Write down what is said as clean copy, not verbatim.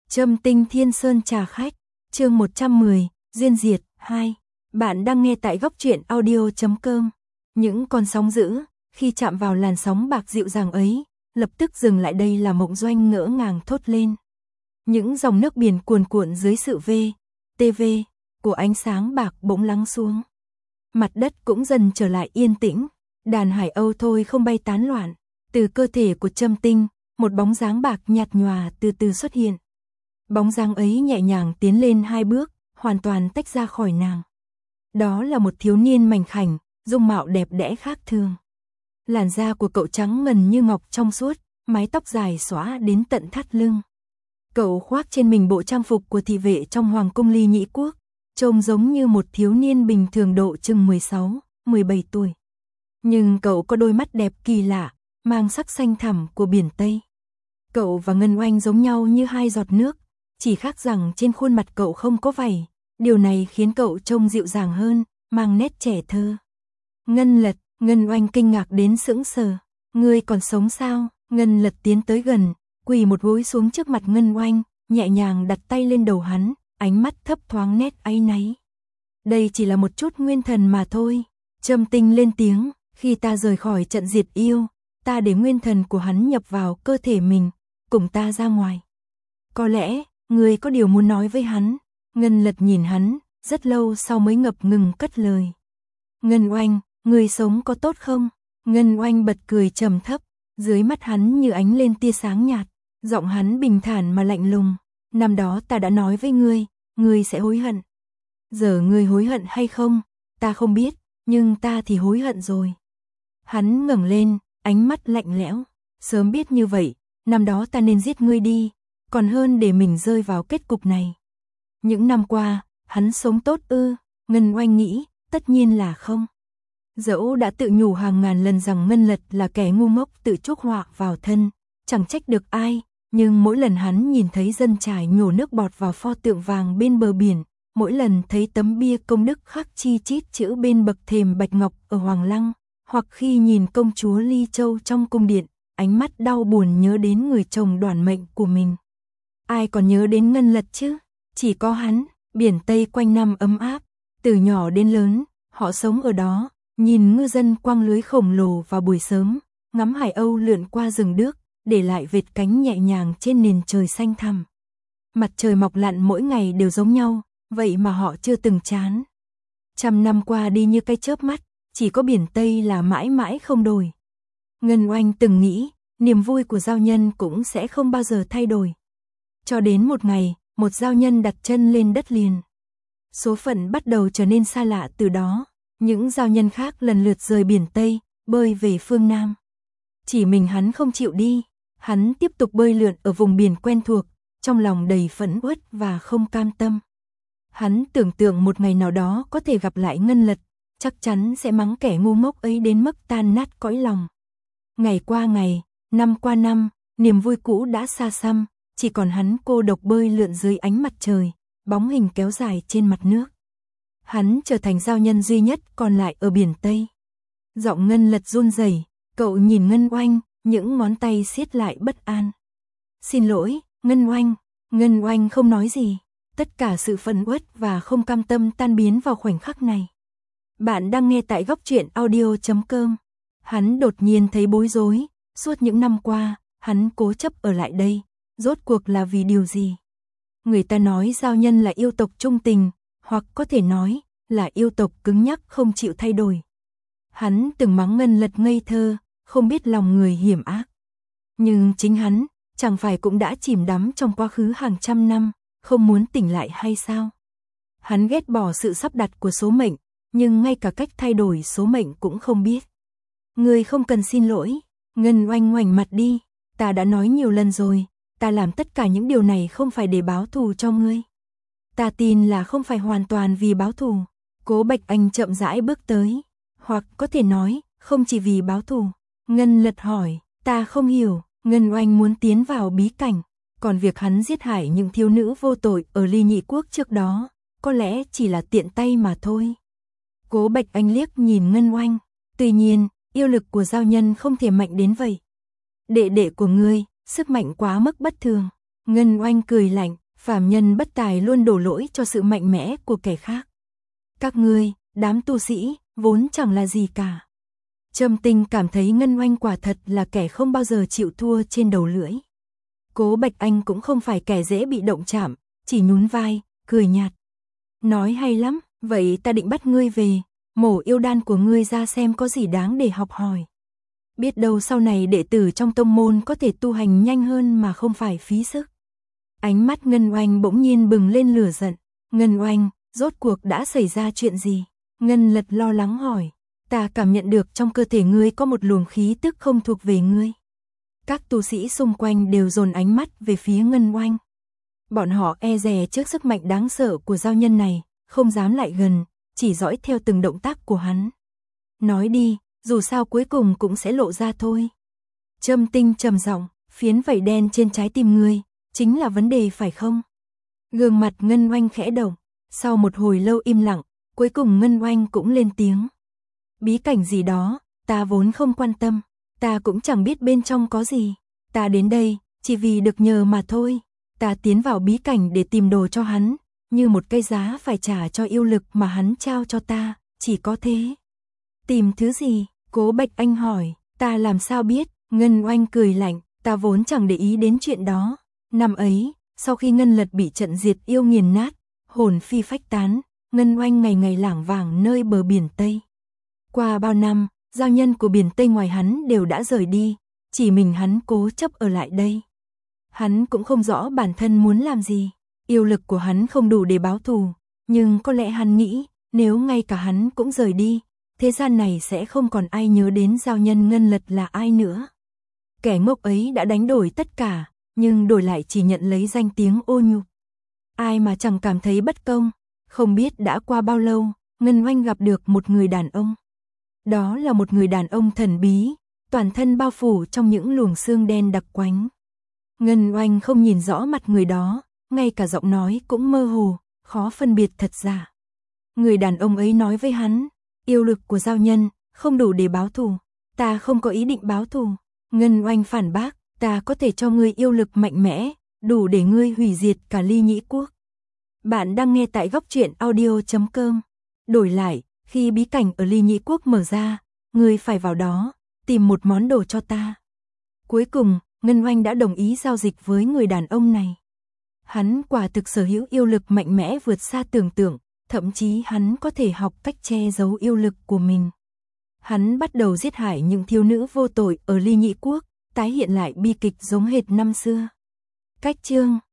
Trâm Tinh Thiên Sơn trà khách, chương 110, Duyên Diệt 2. Bạn đang nghe tại góc truyện audio.com. Những con sóng dữ, khi chạm vào làn sóng bạc dịu dàng ấy, lập tức dừng lại. Đây là Mộng Doanh ngỡ ngàng thốt lên. Những dòng nước biển cuồn cuộn dưới sự TV của ánh sáng bạc bỗng lắng xuống. Mặt đất cũng dần trở lại yên tĩnh, đàn hải âu thôi không bay tán loạn. Từ cơ thể của Trâm Tinh, một bóng dáng bạc nhạt nhòa từ từ xuất hiện. Bóng dáng ấy nhẹ nhàng tiến lên 2 bước, hoàn toàn tách ra khỏi nàng. Đó là một thiếu niên mảnh khảnh, dung mạo đẹp đẽ khác thường. Làn da của cậu trắng ngần như ngọc trong suốt, mái tóc dài xõa đến tận thắt lưng. Cậu khoác trên mình bộ trang phục của thị vệ trong Hoàng cung Ly Nhĩ Quốc, trông giống như một thiếu niên bình thường độ chừng 16, 17 tuổi. Nhưng cậu có đôi mắt đẹp kỳ lạ, mang sắc xanh thẳm của biển Tây. Cậu và Ngân Oanh giống nhau như 2 giọt nước, chỉ khác rằng trên khuôn mặt cậu không có vảy, điều này khiến cậu trông dịu dàng hơn, mang nét trẻ thơ. Ngân Lật, Ngân Oanh kinh ngạc đến sững sờ. Ngươi còn sống sao? Ngân Lật tiến tới gần, quỳ một gối xuống trước mặt Ngân Oanh, nhẹ nhàng đặt tay lên đầu hắn, ánh mắt thấp thoáng nét áy náy. Đây chỉ là một chút nguyên thần mà thôi. Trâm Tinh lên tiếng, khi ta rời khỏi trận diệt yêu, ta để nguyên thần của hắn nhập vào cơ thể mình, cùng ta ra ngoài. Có lẽ, ngươi có điều muốn nói với hắn. Ngân Lật nhìn hắn, rất lâu sau mới ngập ngừng cất lời. Ngân Oanh, ngươi sống có tốt không? Ngân Oanh bật cười trầm thấp, dưới mắt hắn như ánh lên tia sáng nhạt, giọng hắn bình thản mà lạnh lùng. Năm đó ta đã nói với ngươi sẽ hối hận. Giờ ngươi hối hận hay không, ta không biết, nhưng ta thì hối hận rồi. Hắn ngẩng lên, ánh mắt lạnh lẽo. Sớm biết như vậy, năm đó ta nên giết ngươi đi, còn hơn để mình rơi vào kết cục này. Những năm qua, hắn sống tốt ư? Ngân Oanh nghĩ, tất nhiên là không. Dẫu đã tự nhủ hàng ngàn lần rằng Ngân Lật là kẻ ngu ngốc tự chuốc họa vào thân, chẳng trách được ai, nhưng mỗi lần hắn nhìn thấy dân trải nhổ nước bọt vào pho tượng vàng bên bờ biển, mỗi lần thấy tấm bia công đức khắc chi chít chữ bên bậc thềm bạch ngọc ở Hoàng Lăng, hoặc khi nhìn công chúa Ly Châu trong cung điện, ánh mắt đau buồn nhớ đến người chồng đoản mệnh của mình. Ai còn nhớ đến Ngân Lật chứ? Chỉ có hắn. Biển Tây quanh năm ấm áp, từ nhỏ đến lớn, họ sống ở đó, nhìn ngư dân quăng lưới khổng lồ vào buổi sớm, ngắm hải âu lượn qua rừng đước, để lại vệt cánh nhẹ nhàng trên nền trời xanh thẳm. Mặt trời mọc lặn mỗi ngày đều giống nhau, vậy mà họ chưa từng chán. 100 năm qua đi như cái chớp mắt, chỉ có biển Tây là mãi mãi không đổi. Ngân Oanh từng nghĩ, niềm vui của giao nhân cũng sẽ không bao giờ thay đổi. Cho đến một ngày, một giao nhân đặt chân lên đất liền. Số phận bắt đầu trở nên xa lạ từ đó, những giao nhân khác lần lượt rời biển Tây, bơi về phương Nam. Chỉ mình hắn không chịu đi, hắn tiếp tục bơi lượn ở vùng biển quen thuộc, trong lòng đầy phẫn uất và không cam tâm. Hắn tưởng tượng một ngày nào đó có thể gặp lại Ngân Lật, chắc chắn sẽ mắng kẻ ngu ngốc ấy đến mức tan nát cõi lòng. Ngày qua ngày, năm qua năm, niềm vui cũ đã xa xăm, chỉ còn hắn cô độc bơi lượn dưới ánh mặt trời, bóng hình kéo dài trên mặt nước. Hắn trở thành giao nhân duy nhất còn lại ở biển Tây. Giọng Ngân Lật run rẩy, cậu nhìn Ngân Oanh, những ngón tay siết lại bất an. Xin lỗi, Ngân Oanh. Ngân Oanh không nói gì, tất cả sự phẫn uất và không cam tâm tan biến vào khoảnh khắc này. Bạn đang nghe tại góc truyện audio.com. Hắn đột nhiên thấy bối rối, suốt những năm qua, hắn cố chấp ở lại đây. Rốt cuộc là vì điều gì? Người ta nói giao nhân là yêu tộc trung tình, hoặc có thể nói là yêu tộc cứng nhắc không chịu thay đổi. Hắn từng mắng Ngân Lật ngây thơ, không biết lòng người hiểm ác. Nhưng chính hắn, chẳng phải cũng đã chìm đắm trong quá khứ hàng trăm năm, không muốn tỉnh lại hay sao? Hắn ghét bỏ sự sắp đặt của số mệnh, nhưng ngay cả cách thay đổi số mệnh cũng không biết. Ngươi không cần xin lỗi. Ngân Oanh ngoảnh mặt đi, ta đã nói nhiều lần rồi. Ta làm tất cả những điều này không phải để báo thù cho ngươi. Ta tin là không phải hoàn toàn vì báo thù. Cố Bạch Anh chậm rãi bước tới. Hoặc có thể nói, không chỉ vì báo thù. Ngân Lật hỏi, ta không hiểu. Ngân Oanh muốn tiến vào bí cảnh. Còn việc hắn giết hại những thiếu nữ vô tội ở Ly Nhĩ Quốc trước đó, có lẽ chỉ là tiện tay mà thôi. Cố Bạch Anh liếc nhìn Ngân Oanh. Tuy nhiên, yêu lực của giao nhân không thể mạnh đến vậy. Đệ đệ của ngươi, sức mạnh quá mức bất thường. Ngân Oanh cười lạnh, phàm nhân bất tài luôn đổ lỗi cho sự mạnh mẽ của kẻ khác. Các ngươi, đám tu sĩ, vốn chẳng là gì cả. Trầm Tinh cảm thấy Ngân Oanh quả thật là kẻ không bao giờ chịu thua trên đầu lưỡi. Cố Bạch Anh cũng không phải kẻ dễ bị động chạm, chỉ nhún vai, cười nhạt. Nói hay lắm, vậy ta định bắt ngươi về, mổ yêu đan của ngươi ra xem có gì đáng để học hỏi. Biết đâu sau này đệ tử trong tông môn có thể tu hành nhanh hơn mà không phải phí sức. Ánh mắt Ngân Oanh bỗng nhiên bừng lên lửa giận. Ngân Oanh, rốt cuộc đã xảy ra chuyện gì? Ngân Lật lo lắng hỏi. Ta cảm nhận được trong cơ thể ngươi có một luồng khí tức không thuộc về ngươi. Các tu sĩ xung quanh đều dồn ánh mắt về phía Ngân Oanh. Bọn họ e dè trước sức mạnh đáng sợ của giao nhân này, không dám lại gần, chỉ dõi theo từng động tác của hắn. Nói đi, dù sao cuối cùng cũng sẽ lộ ra thôi. Trâm Tinh trầm giọng, phiến vảy đen trên trái tim ngươi, chính là vấn đề phải không? Gương mặt Ngân Oanh khẽ động, sau một hồi lâu im lặng, cuối cùng Ngân Oanh cũng lên tiếng. Bí cảnh gì đó, ta vốn không quan tâm, ta cũng chẳng biết bên trong có gì. Ta đến đây, chỉ vì được nhờ mà thôi. Ta tiến vào bí cảnh để tìm đồ cho hắn, như một cái giá phải trả cho yêu lực mà hắn trao cho ta, chỉ có thế. Tìm thứ gì? Cố Bạch Anh hỏi, ta làm sao biết? Ngân Oanh cười lạnh, ta vốn chẳng để ý đến chuyện đó. Năm ấy, sau khi Ngân Lật bị trận diệt yêu nghiền nát, hồn phi phách tán, Ngân Oanh ngày ngày lảng vảng nơi bờ biển Tây. Qua bao năm, giao nhân của biển Tây ngoài hắn đều đã rời đi, chỉ mình hắn cố chấp ở lại đây. Hắn cũng không rõ bản thân muốn làm gì, yêu lực của hắn không đủ để báo thù, nhưng có lẽ hắn nghĩ, nếu ngay cả hắn cũng rời đi, thế gian này sẽ không còn ai nhớ đến giao nhân Ngân Lật là ai nữa. Kẻ ngốc ấy đã đánh đổi tất cả, nhưng đổi lại chỉ nhận lấy danh tiếng ô nhục. Ai mà chẳng cảm thấy bất công, không biết đã qua bao lâu, Ngân Oanh gặp được một người đàn ông. Đó là một người đàn ông thần bí, toàn thân bao phủ trong những luồng xương đen đặc quánh. Ngân Oanh không nhìn rõ mặt người đó, ngay cả giọng nói cũng mơ hồ, khó phân biệt thật giả. Người đàn ông ấy nói với hắn, yêu lực của giao nhân không đủ để báo thù, ta không có ý định báo thù. Ngân Oanh phản bác, ta có thể cho ngươi yêu lực mạnh mẽ, đủ để ngươi hủy diệt cả Ly Nhĩ Quốc. Bạn đang nghe tại góc truyện audio.com. Đổi lại, khi bí cảnh ở Ly Nhĩ Quốc mở ra, ngươi phải vào đó, tìm một món đồ cho ta. Cuối cùng, Ngân Oanh đã đồng ý giao dịch với người đàn ông này. Hắn quả thực sở hữu yêu lực mạnh mẽ vượt xa tưởng tượng, thậm chí hắn có thể học cách che giấu yêu lực của mình. Hắn bắt đầu giết hại những thiếu nữ vô tội ở Ly Nhĩ Quốc, tái hiện lại bi kịch giống hệt năm xưa. Cách chương